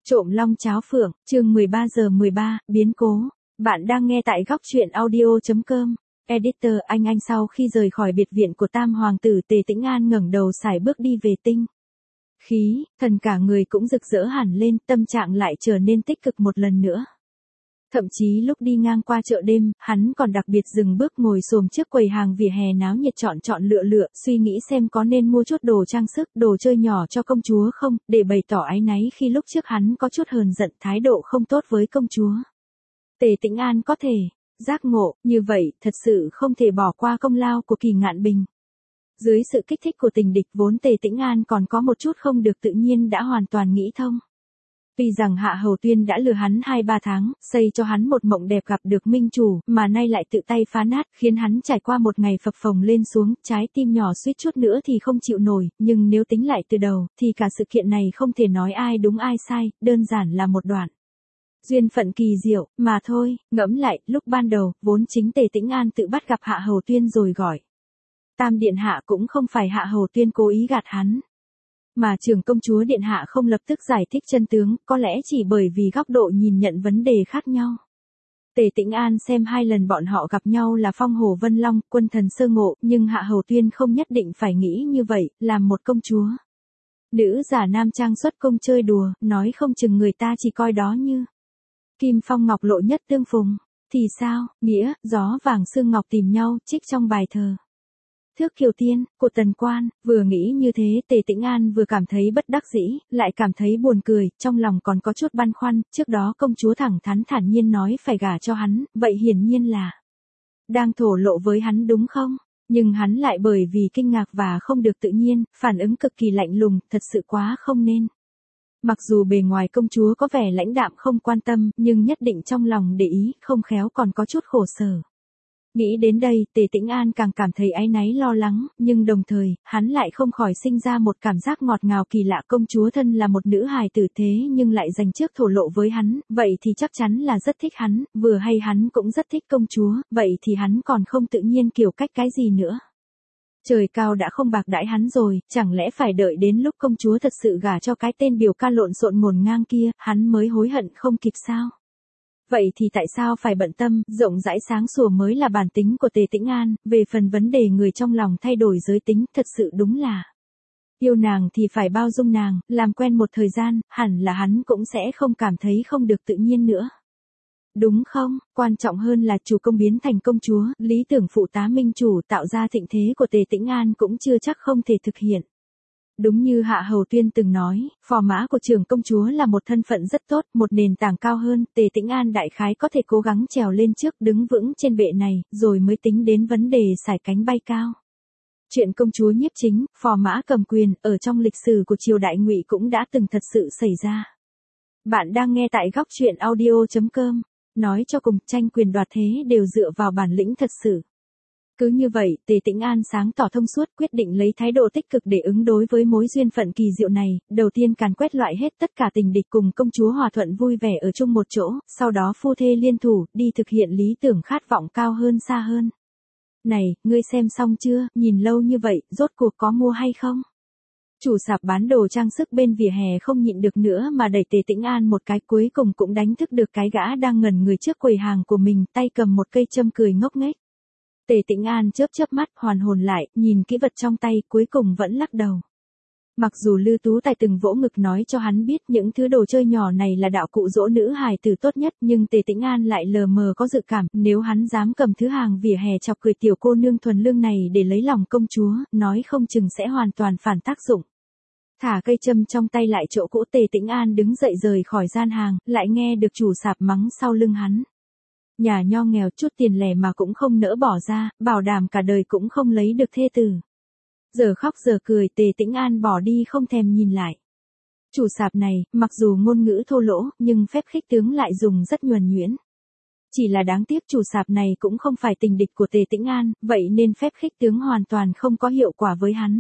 Trộm long cháo phượng, chương 13 biến cố. Bạn đang nghe tại góc truyện audio.com. Editor anh sau khi rời khỏi biệt viện của Tam Hoàng tử Tề Tĩnh An ngẩng đầu sải bước đi về tinh. Khí, thần cả người cũng rực rỡ hẳn lên, tâm trạng lại trở nên tích cực một lần nữa. Thậm chí lúc đi ngang qua chợ đêm, hắn còn đặc biệt dừng bước ngồi xổm trước quầy hàng vỉa hè náo nhiệt chọn lựa, suy nghĩ xem có nên mua chút đồ trang sức, đồ chơi nhỏ cho công chúa không, để bày tỏ áy náy khi lúc trước hắn có chút hờn giận thái độ không tốt với công chúa. Tề Tĩnh An có thể giác ngộ, như vậy, thật sự không thể bỏ qua công lao của Kỳ Ngạn Bình. Dưới sự kích thích của tình địch vốn Tề Tĩnh An còn có một chút không được tự nhiên đã hoàn toàn nghĩ thông. Vì rằng Hạ Hầu Tuyên đã lừa hắn 2-3 tháng, xây cho hắn một mộng đẹp gặp được minh chủ, mà nay lại tự tay phá nát, khiến hắn trải qua một ngày phập phồng lên xuống, trái tim nhỏ suýt chút nữa thì không chịu nổi, nhưng nếu tính lại từ đầu, thì cả sự kiện này không thể nói ai đúng ai sai, đơn giản là một đoạn duyên phận kỳ diệu, mà thôi. Ngẫm lại, lúc ban đầu, vốn chính Tề Tĩnh An tự bắt gặp Hạ Hầu Tuyên rồi gọi Tam Điện Hạ cũng không phải Hạ Hầu Tuyên cố ý gạt hắn. Mà trưởng công chúa Điện Hạ không lập tức giải thích chân tướng, có lẽ chỉ bởi vì góc độ nhìn nhận vấn đề khác nhau. Tề Tĩnh An xem 2 lần bọn họ gặp nhau là phong hổ vân long, quân thần sơ ngộ, nhưng Hạ Hầu Tuyên không nhất định phải nghĩ như vậy, làm một công chúa. Nữ giả nam trang xuất công chơi đùa, nói không chừng người ta chỉ coi đó như kim phong ngọc lộ nhất tương phùng. Thì sao, nghĩa, gió vàng sương ngọc tìm nhau, trích trong bài thơ Thước Kiều Tiên, của Tần Quan. Vừa nghĩ như thế Tề Tĩnh An vừa cảm thấy bất đắc dĩ, lại cảm thấy buồn cười, trong lòng còn có chút băn khoăn, trước đó công chúa thẳng thắn nhiên nói phải gả cho hắn, vậy hiển nhiên là đang thổ lộ với hắn đúng không? Nhưng hắn lại bởi vì kinh ngạc và không được tự nhiên, phản ứng cực kỳ lạnh lùng, thật sự quá không nên. Mặc dù bề ngoài công chúa có vẻ lãnh đạm không quan tâm, nhưng nhất định trong lòng để ý, không khéo còn có chút khổ sở. Nghĩ đến đây, Tề Tĩnh An càng cảm thấy áy náy lo lắng, nhưng đồng thời, hắn lại không khỏi sinh ra một cảm giác ngọt ngào kỳ lạ. Công chúa thân là một nữ hài tử thế nhưng lại dành trước thổ lộ với hắn, vậy thì chắc chắn là rất thích hắn, vừa hay hắn cũng rất thích công chúa, vậy thì hắn còn không tự nhiên kiểu cách cái gì nữa. Trời cao đã không bạc đãi hắn rồi, chẳng lẽ phải đợi đến lúc công chúa thật sự gả cho cái tên biểu ca lộn xộn ngổn ngang kia, hắn mới hối hận không kịp sao? Vậy thì tại sao phải bận tâm, rộng rãi sáng sủa mới là bản tính của Tề Tĩnh An, về phần vấn đề người trong lòng thay đổi giới tính, thật sự đúng là yêu nàng thì phải bao dung nàng, làm quen một thời gian, hẳn là hắn cũng sẽ không cảm thấy không được tự nhiên nữa. Đúng không, quan trọng hơn là chủ công biến thành công chúa, lý tưởng phụ tá minh chủ tạo ra thịnh thế của Tề Tĩnh An cũng chưa chắc không thể thực hiện. Đúng như Hạ Hầu Tuyên từng nói, phò mã của trưởng công chúa là một thân phận rất tốt, một nền tảng cao hơn, Tề Tĩnh An đại khái có thể cố gắng trèo lên trước đứng vững trên bệ này, rồi mới tính đến vấn đề sải cánh bay cao. Chuyện công chúa nhiếp chính, phò mã cầm quyền, ở trong lịch sử của triều đại Ngụy cũng đã từng thật sự xảy ra. Bạn đang nghe tại góc truyện audio.com. Nói cho cùng, tranh quyền đoạt thế đều dựa vào bản lĩnh thật sự. Cứ như vậy, Tề Tĩnh An sáng tỏ thông suốt quyết định lấy thái độ tích cực để ứng đối với mối duyên phận kỳ diệu này, đầu tiên càn quét loại hết tất cả tình địch cùng công chúa hòa thuận vui vẻ ở chung một chỗ, sau đó phu thê liên thủ, đi thực hiện lý tưởng khát vọng cao hơn xa hơn. Này, ngươi xem xong chưa, nhìn lâu như vậy, rốt cuộc có mua hay không? Chủ sạp bán đồ trang sức bên vỉa hè không nhịn được nữa mà đẩy Tề Tĩnh An một cái, cuối cùng cũng đánh thức được cái gã đang ngẩn người trước quầy hàng của mình, tay cầm một cây châm cười ngốc nghếch. Tề Tĩnh An chớp mắt hoàn hồn lại, nhìn kỹ vật trong tay, cuối cùng vẫn lắc đầu. Mặc dù Lư Tú Tài từng vỗ ngực nói cho hắn biết những thứ đồ chơi nhỏ này là đạo cụ dỗ nữ hài tử tốt nhất, nhưng Tề Tĩnh An lại lờ mờ có dự cảm, nếu hắn dám cầm thứ hàng vỉa hè chọc cười tiểu cô nương thuần lương này để lấy lòng công chúa, nói không chừng sẽ hoàn toàn phản tác dụng. Thả cây châm trong tay lại chỗ cũ, Tề Tĩnh An đứng dậy rời khỏi gian hàng, lại nghe được chủ sạp mắng sau lưng hắn. Nhà nho nghèo chút tiền lẻ mà cũng không nỡ bỏ ra, bảo đảm cả đời cũng không lấy được thê tử. Giờ khóc giờ cười, Tề Tĩnh An bỏ đi không thèm nhìn lại. Chủ sạp này, mặc dù ngôn ngữ thô lỗ, nhưng phép khích tướng lại dùng rất nhuần nhuyễn. Chỉ là đáng tiếc chủ sạp này cũng không phải tình địch của Tề Tĩnh An, vậy nên phép khích tướng hoàn toàn không có hiệu quả với hắn.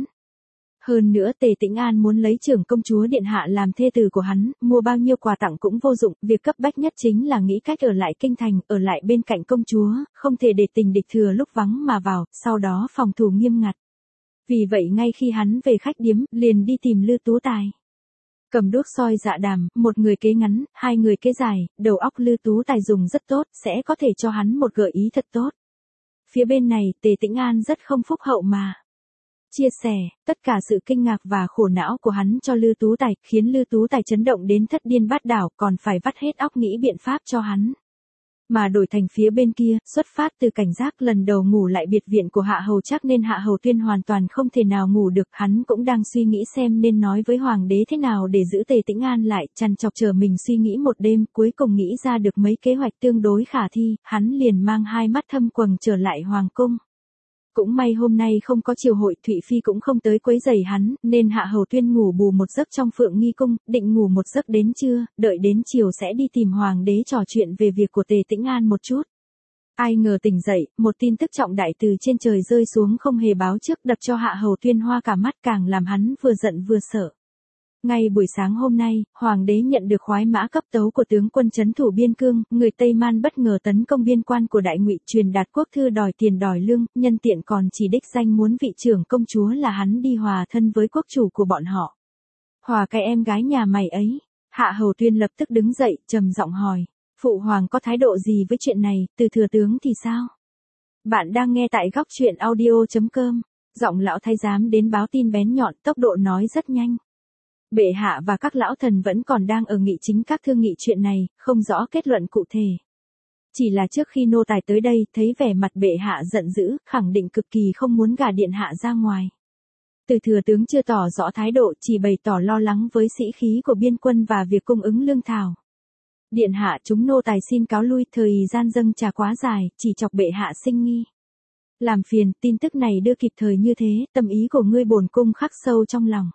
Hơn nữa Tề Tĩnh An muốn lấy trưởng công chúa Điện Hạ làm thê tử của hắn, mua bao nhiêu quà tặng cũng vô dụng, việc cấp bách nhất chính là nghĩ cách ở lại kinh thành, ở lại bên cạnh công chúa, không thể để tình địch thừa lúc vắng mà vào, sau đó phòng thủ nghiêm ngặt. Vì vậy ngay khi hắn về khách điếm, liền đi tìm Lư Tú Tài. Cầm đuốc soi dạ đàm, một người kế ngắn, hai người kế dài, đầu óc Lư Tú Tài dùng rất tốt, sẽ có thể cho hắn một gợi ý thật tốt. Phía bên này, Tề Tĩnh An rất không phúc hậu mà. Chia sẻ, tất cả sự kinh ngạc và khổ não của hắn cho Lư Tú Tài, khiến Lư Tú Tài chấn động đến thất điên bát đảo, còn phải vắt hết óc nghĩ biện pháp cho hắn. Mà đổi thành phía bên kia, xuất phát từ cảnh giác lần đầu ngủ lại biệt viện của Hạ Hầu Trác nên Hạ Hầu Tuyên hoàn toàn không thể nào ngủ được, hắn cũng đang suy nghĩ xem nên nói với Hoàng đế thế nào để giữ Tề Tĩnh An lại, trằn trọc chờ mình suy nghĩ một đêm, cuối cùng nghĩ ra được mấy kế hoạch tương đối khả thi, hắn liền mang hai mắt thâm quầng trở lại Hoàng cung. Cũng may hôm nay không có triều hội, Thụy Phi cũng không tới quấy rầy hắn, nên Hạ Hầu Tuyên ngủ bù một giấc trong Phượng Nghi cung, định ngủ một giấc đến trưa, đợi đến chiều sẽ đi tìm Hoàng đế trò chuyện về việc của Tề Tĩnh An một chút. Ai ngờ tỉnh dậy, một tin tức trọng đại từ trên trời rơi xuống không hề báo trước, đập cho Hạ Hầu Tuyên hoa cả mắt, càng làm hắn vừa giận vừa sợ. Ngay buổi sáng hôm nay, Hoàng đế nhận được khoái mã cấp tấu của tướng quân trấn thủ biên cương, người Tây Man bất ngờ tấn công biên quan của Đại Ngụy, truyền đạt quốc thư đòi tiền đòi lương, nhân tiện còn chỉ đích danh muốn vị trưởng công chúa là hắn đi hòa thân với quốc chủ của bọn họ. Hòa cái em gái nhà mày ấy. Hạ Hầu Tuyên lập tức đứng dậy, trầm giọng hỏi, phụ hoàng có thái độ gì với chuyện này, từ thừa tướng thì sao? Bạn đang nghe tại góc truyện audio.com, giọng lão thái giám đến báo tin bén nhọn, tốc độ nói rất nhanh. Bệ hạ và các lão thần vẫn còn đang ở nghị chính các thương nghị chuyện này, không rõ kết luận cụ thể. Chỉ là trước khi nô tài tới đây, thấy vẻ mặt bệ hạ giận dữ, khẳng định cực kỳ không muốn gả điện hạ ra ngoài. Từ thừa tướng chưa tỏ rõ thái độ, chỉ bày tỏ lo lắng với sĩ khí của biên quân và việc cung ứng lương thảo. Điện hạ, chúng nô tài xin cáo lui, thời gian dâng trà quá dài, chỉ chọc bệ hạ sinh nghi. Làm phiền, tin tức này đưa kịp thời như thế, tâm ý của ngươi bổn cung khắc sâu trong lòng.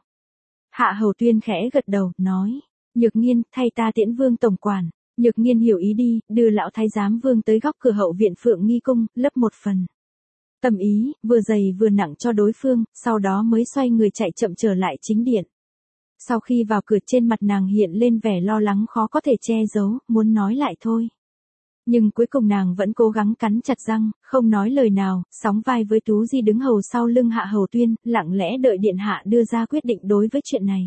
Hạ Hầu Tuyên khẽ gật đầu, nói, Nhược Nghiên, thay ta tiễn Vương tổng quản. Nhược Nghiên hiểu ý đi, đưa lão thái giám Vương tới góc cửa hậu viện Phượng Nghi cung, lấp một phần tâm ý, vừa dày vừa nặng cho đối phương, sau đó mới xoay người chạy chậm trở lại chính điện. Sau khi vào cửa, trên mặt nàng hiện lên vẻ lo lắng khó có thể che giấu, muốn nói lại thôi. Nhưng cuối cùng nàng vẫn cố gắng cắn chặt răng, không nói lời nào, sóng vai với Tú Di đứng hầu sau lưng Hạ Hầu Tuyên, lặng lẽ đợi điện hạ đưa ra quyết định đối với chuyện này.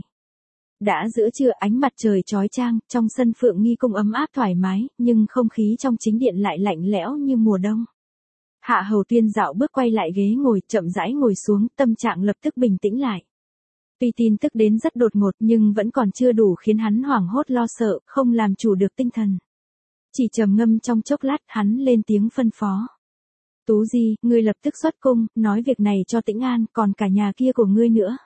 Đã giữa trưa, ánh mặt trời chói chang, trong sân Phượng Nghi cung ấm áp thoải mái, nhưng không khí trong chính điện lại lạnh lẽo như mùa đông. Hạ Hầu Tuyên dạo bước quay lại ghế ngồi, chậm rãi ngồi xuống, tâm trạng lập tức bình tĩnh lại. Tuy tin tức đến rất đột ngột nhưng vẫn còn chưa đủ khiến hắn hoảng hốt lo sợ, không làm chủ được tinh thần. Chỉ trầm ngâm trong chốc lát, hắn lên tiếng phân phó. Tú Di, ngươi lập tức xuất cung, nói việc này cho Tĩnh An, còn cả nhà kia của ngươi nữa.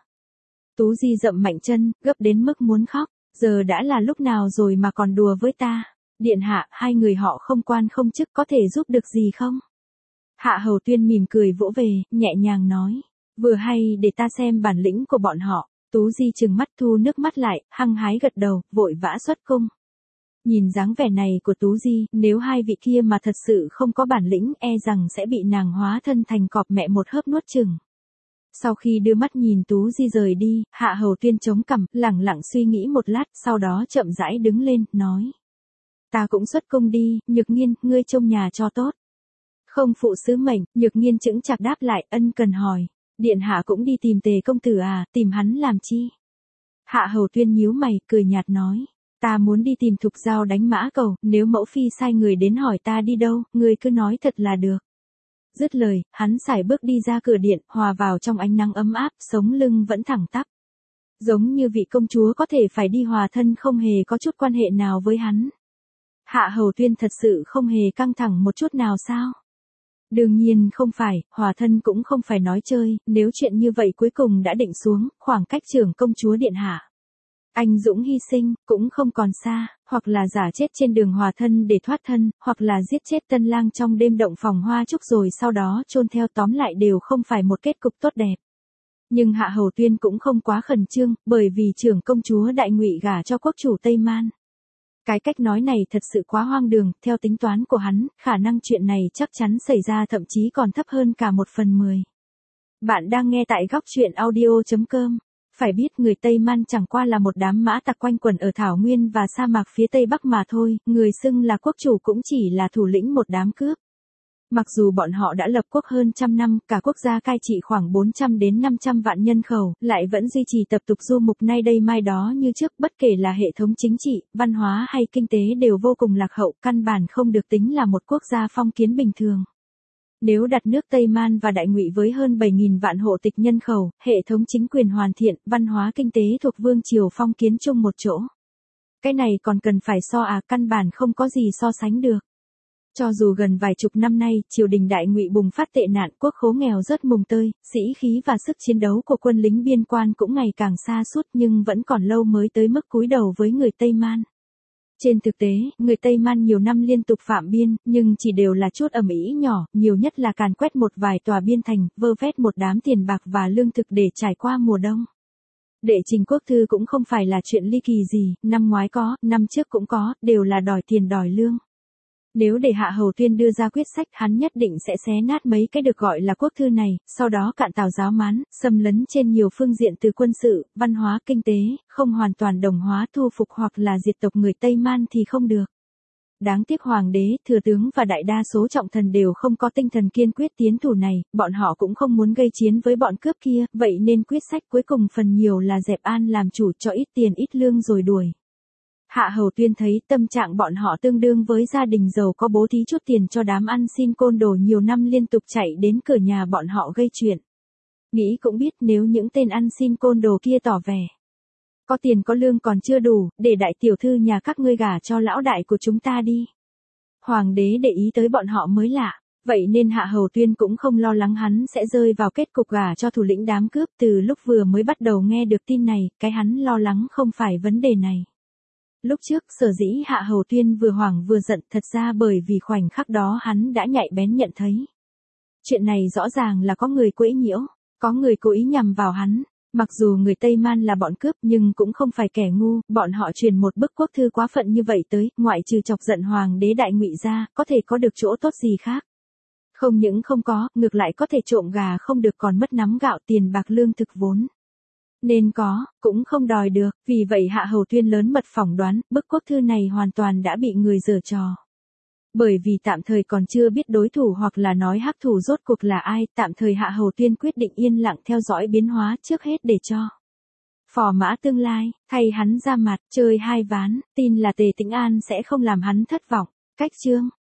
Tú Di dậm mạnh chân, gấp đến mức muốn khóc, giờ đã là lúc nào rồi mà còn đùa với ta. Điện hạ, hai người họ không quan không chức, có thể giúp được gì không? Hạ Hầu Tuyên mỉm cười vỗ về, nhẹ nhàng nói, vừa hay để ta xem bản lĩnh của bọn họ. Tú Di trừng mắt thu nước mắt lại, hăng hái gật đầu, vội vã xuất cung. Nhìn dáng vẻ này của Tú Di, nếu hai vị kia mà thật sự không có bản lĩnh, e rằng sẽ bị nàng hóa thân thành cọp mẹ một hớp nuốt chửng. Sau khi đưa mắt nhìn Tú Di rời đi, Hạ Hầu Tuyên chống cằm, lẳng lặng suy nghĩ một lát, sau đó chậm rãi đứng lên, nói. Ta cũng xuất cung đi, Nhược Nghiên, ngươi trông nhà cho tốt. Không phụ sứ mệnh, Nhược Nghiên chững chạc đáp lại, ân cần hỏi. Điện hạ cũng đi tìm Tề công tử à, tìm hắn làm chi? Hạ Hầu Tuyên nhíu mày, cười nhạt nói. Ta muốn đi tìm Thục Giao đánh Mã Cầu, nếu mẫu phi sai người đến hỏi ta đi đâu, ngươi cứ nói thật là được. Dứt lời, hắn sải bước đi ra cửa điện, hòa vào trong ánh nắng ấm áp, sống lưng vẫn thẳng tắp. Giống như vị công chúa có thể phải đi hòa thân không hề có chút quan hệ nào với hắn. Hạ Hầu Tuyên thật sự không hề căng thẳng một chút nào sao? Đương nhiên không phải, hòa thân cũng không phải nói chơi, nếu chuyện như vậy cuối cùng đã định xuống, khoảng cách trưởng công chúa điện hạ. Anh dũng hy sinh, cũng không còn xa, hoặc là giả chết trên đường hòa thân để thoát thân, hoặc là giết chết tân lang trong đêm động phòng hoa trúc rồi sau đó chôn theo, tóm lại đều không phải một kết cục tốt đẹp. Nhưng Hạ Hầu Tuyên cũng không quá khẩn trương, bởi vì trưởng công chúa Đại Ngụy gả cho quốc chủ Tây Man. Cái cách nói này thật sự quá hoang đường, theo tính toán của hắn, khả năng chuyện này chắc chắn xảy ra thậm chí còn thấp hơn cả 1/10. Bạn đang nghe tại góc truyện audio.com. Phải biết người Tây Man chẳng qua là một đám mã tặc quanh quẩn ở thảo nguyên và sa mạc phía Tây Bắc mà thôi, người xưng là quốc chủ cũng chỉ là thủ lĩnh một đám cướp. Mặc dù bọn họ đã lập quốc hơn trăm năm, cả quốc gia cai trị khoảng 400 đến 500 vạn nhân khẩu, lại vẫn duy trì tập tục du mục nay đây mai đó như trước, bất kể là hệ thống chính trị, văn hóa hay kinh tế đều vô cùng lạc hậu, căn bản không được tính là một quốc gia phong kiến bình thường. Nếu đặt nước Tây Man và Đại Ngụy với hơn 7.000 vạn hộ tịch nhân khẩu, hệ thống chính quyền hoàn thiện, văn hóa kinh tế thuộc vương triều phong kiến chung một chỗ. Cái này còn cần phải căn bản không có gì so sánh được. Cho dù gần vài chục năm nay, triều đình Đại Ngụy bùng phát tệ nạn, quốc khố nghèo rất mùng tơi, sĩ khí và sức chiến đấu của quân lính biên quan cũng ngày càng sa sút nhưng vẫn còn lâu mới tới mức cúi đầu với người Tây Man. Trên thực tế, người Tây Man nhiều năm liên tục phạm biên, nhưng chỉ đều là chút ầm ĩ nhỏ, nhiều nhất là càn quét một vài tòa biên thành, vơ vét một đám tiền bạc và lương thực để trải qua mùa đông. Đệ trình quốc thư cũng không phải là chuyện ly kỳ gì, năm ngoái có, năm trước cũng có, đều là đòi tiền đòi lương. Nếu để Hạ Hầu Tuyên đưa ra quyết sách, hắn nhất định sẽ xé nát mấy cái được gọi là quốc thư này, sau đó cạn tào giáo mán, xâm lấn trên nhiều phương diện từ quân sự, văn hóa, kinh tế, không hoàn toàn đồng hóa thu phục hoặc là diệt tộc người Tây Man thì không được. Đáng tiếc hoàng đế, thừa tướng và đại đa số trọng thần đều không có tinh thần kiên quyết tiến thủ này, bọn họ cũng không muốn gây chiến với bọn cướp kia, vậy nên quyết sách cuối cùng phần nhiều là dẹp an làm chủ cho ít tiền ít lương rồi đuổi. Hạ Hầu Tuyên thấy tâm trạng bọn họ tương đương với gia đình giàu có bố thí chút tiền cho đám ăn xin côn đồ nhiều năm liên tục chạy đến cửa nhà bọn họ gây chuyện. Nghĩ cũng biết nếu những tên ăn xin côn đồ kia tỏ vẻ có tiền có lương còn chưa đủ, để đại tiểu thư nhà các ngươi gả cho lão đại của chúng ta đi. Hoàng đế để ý tới bọn họ mới lạ, vậy nên Hạ Hầu Tuyên cũng không lo lắng hắn sẽ rơi vào kết cục gả cho thủ lĩnh đám cướp. Từ lúc vừa mới bắt đầu nghe được tin này, cái hắn lo lắng không phải vấn đề này. Lúc trước, sở dĩ Hạ Hầu Tuyên vừa hoảng vừa giận thật ra bởi vì khoảnh khắc đó hắn đã nhạy bén nhận thấy. Chuyện này rõ ràng là có người quấy nhiễu, có người cố ý nhằm vào hắn. Mặc dù người Tây Man là bọn cướp nhưng cũng không phải kẻ ngu, bọn họ truyền một bức quốc thư quá phận như vậy tới, ngoại trừ chọc giận hoàng đế Đại Ngụy ra, có thể có được chỗ tốt gì khác. Không những không có, ngược lại có thể trộm gà không được còn mất nắm gạo tiền bạc lương thực vốn. Nên có, cũng không đòi được, vì vậy Hạ Hầu Tuyên lớn mật phỏng đoán, bức quốc thư này hoàn toàn đã bị người giở trò. Bởi vì tạm thời còn chưa biết đối thủ hoặc là nói hắc thủ rốt cuộc là ai, tạm thời Hạ Hầu Tuyên quyết định yên lặng theo dõi biến hóa trước hết để cho phò mã tương lai, thay hắn ra mặt, chơi hai ván, tin là Tề Tĩnh An sẽ không làm hắn thất vọng. Cách chương